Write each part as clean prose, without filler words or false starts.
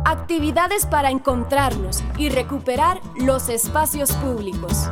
Actividades para encontrarnos y recuperar los espacios públicos.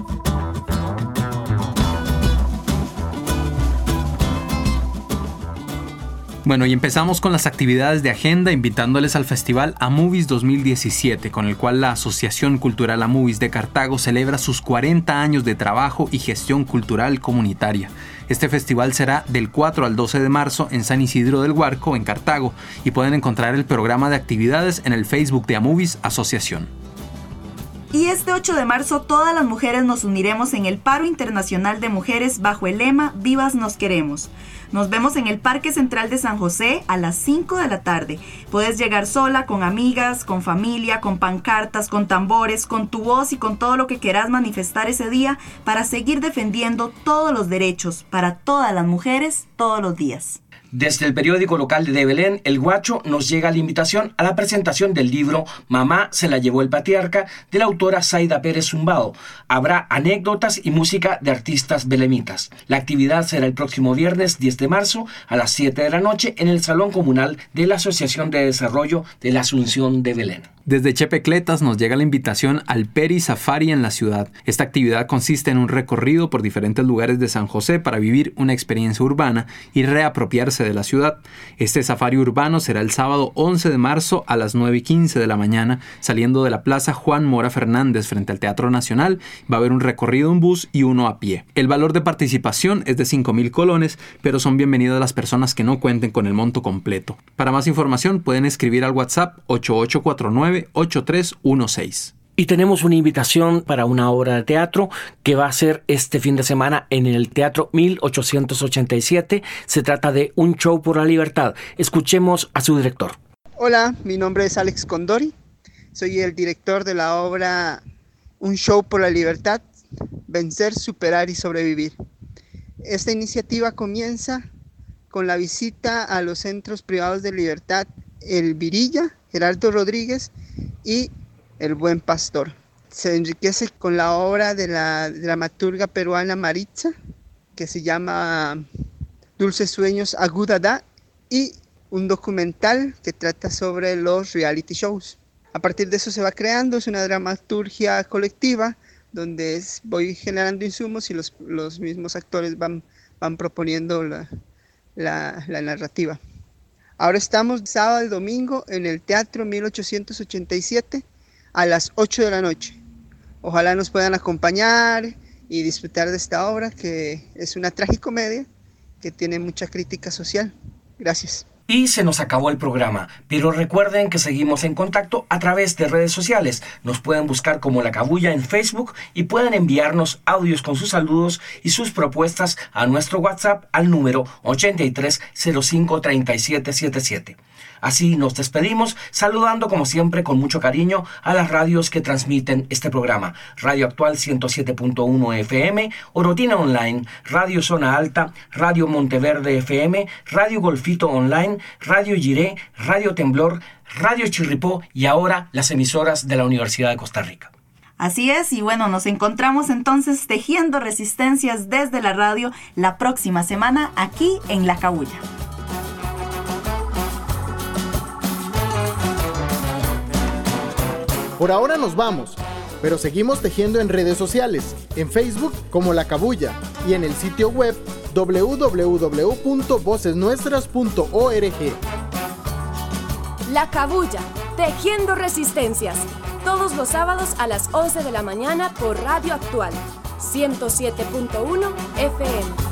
Bueno, y empezamos con las actividades de agenda invitándoles al Festival Amovies 2017, con el cual la Asociación Cultural Amovies de Cartago celebra sus 40 años de trabajo y gestión cultural comunitaria. Este festival será del 4 al 12 de marzo en San Isidro del Guarco, en Cartago, y pueden encontrar el programa de actividades en el Facebook de Amovies Asociación. Y este 8 de marzo todas las mujeres nos uniremos en el Paro Internacional de Mujeres bajo el lema Vivas nos queremos. Nos vemos en el Parque Central de San José a las 5 de la tarde. Puedes llegar sola, con amigas, con familia, con pancartas, con tambores, con tu voz y con todo lo que quieras manifestar ese día para seguir defendiendo todos los derechos para todas las mujeres todos los días. Desde el periódico local de Belén, El Guacho, nos llega la invitación a la presentación del libro Mamá se la llevó el patriarca, de la autora Zaida Pérez Zumbado. Habrá anécdotas y música de artistas belemitas. La actividad será el próximo viernes 10 de marzo a las 7 de la noche en el Salón Comunal de la Asociación de Desarrollo de la Asunción de Belén. Desde Chepecletas nos llega la invitación al Peri Safari en la ciudad. Esta actividad consiste en un recorrido por diferentes lugares de San José para vivir una experiencia urbana y reapropiarse de la ciudad. Este safari urbano será el sábado 11 de marzo a las 9:15 de la mañana, saliendo de la Plaza Juan Mora Fernández frente al Teatro Nacional. Va a haber un recorrido en bus y uno a pie. El valor de participación es de 5,000 colones, pero son bienvenidas las personas que no cuenten con el monto completo. Para más información pueden escribir al WhatsApp 8849-8316. Y tenemos una invitación para una obra de teatro que va a ser este fin de semana en el Teatro 1887. Se trata de Un Show por la Libertad. Escuchemos a su director. Hola, mi nombre es Alex Condori. Soy el director de la obra Un Show por la Libertad, Vencer, Superar y Sobrevivir. Esta iniciativa comienza con la visita a los centros privados de libertad El Virilla, Gerardo Rodríguez y El Buen Pastor. Se enriquece con la obra de la dramaturga peruana Maritza, que se llama Dulces Sueños Agudada, y un documental que trata sobre los reality shows. A partir de eso se va creando, es una dramaturgia colectiva, donde voy generando insumos y los mismos actores van proponiendo la narrativa. Ahora estamos sábado y domingo en el Teatro 1887, a las 8 de la noche. Ojalá nos puedan acompañar y disfrutar de esta obra, que es una tragicomedia que tiene mucha crítica social. Gracias. Y se nos acabó el programa, pero recuerden que seguimos en contacto a través de redes sociales. Nos pueden buscar como La Cabuya en Facebook y pueden enviarnos audios con sus saludos y sus propuestas a nuestro WhatsApp al número 83053777. Así nos despedimos, saludando como siempre con mucho cariño a las radios que transmiten este programa. Radio Actual 107.1 FM, Orotina Online, Radio Zona Alta, Radio Monteverde FM, Radio Golfito Online, Radio Giré, Radio Temblor, Radio Chirripó y ahora las emisoras de la Universidad de Costa Rica. Así es, y bueno, nos encontramos entonces tejiendo resistencias desde la radio la próxima semana aquí en La Cabuya. Por ahora nos vamos, pero seguimos tejiendo en redes sociales, en Facebook como La Cabuya y en el sitio web www.vocesnuestras.org. La Cabuya, tejiendo resistencias, todos los sábados a las 11 de la mañana por Radio Actual 107.1 FM.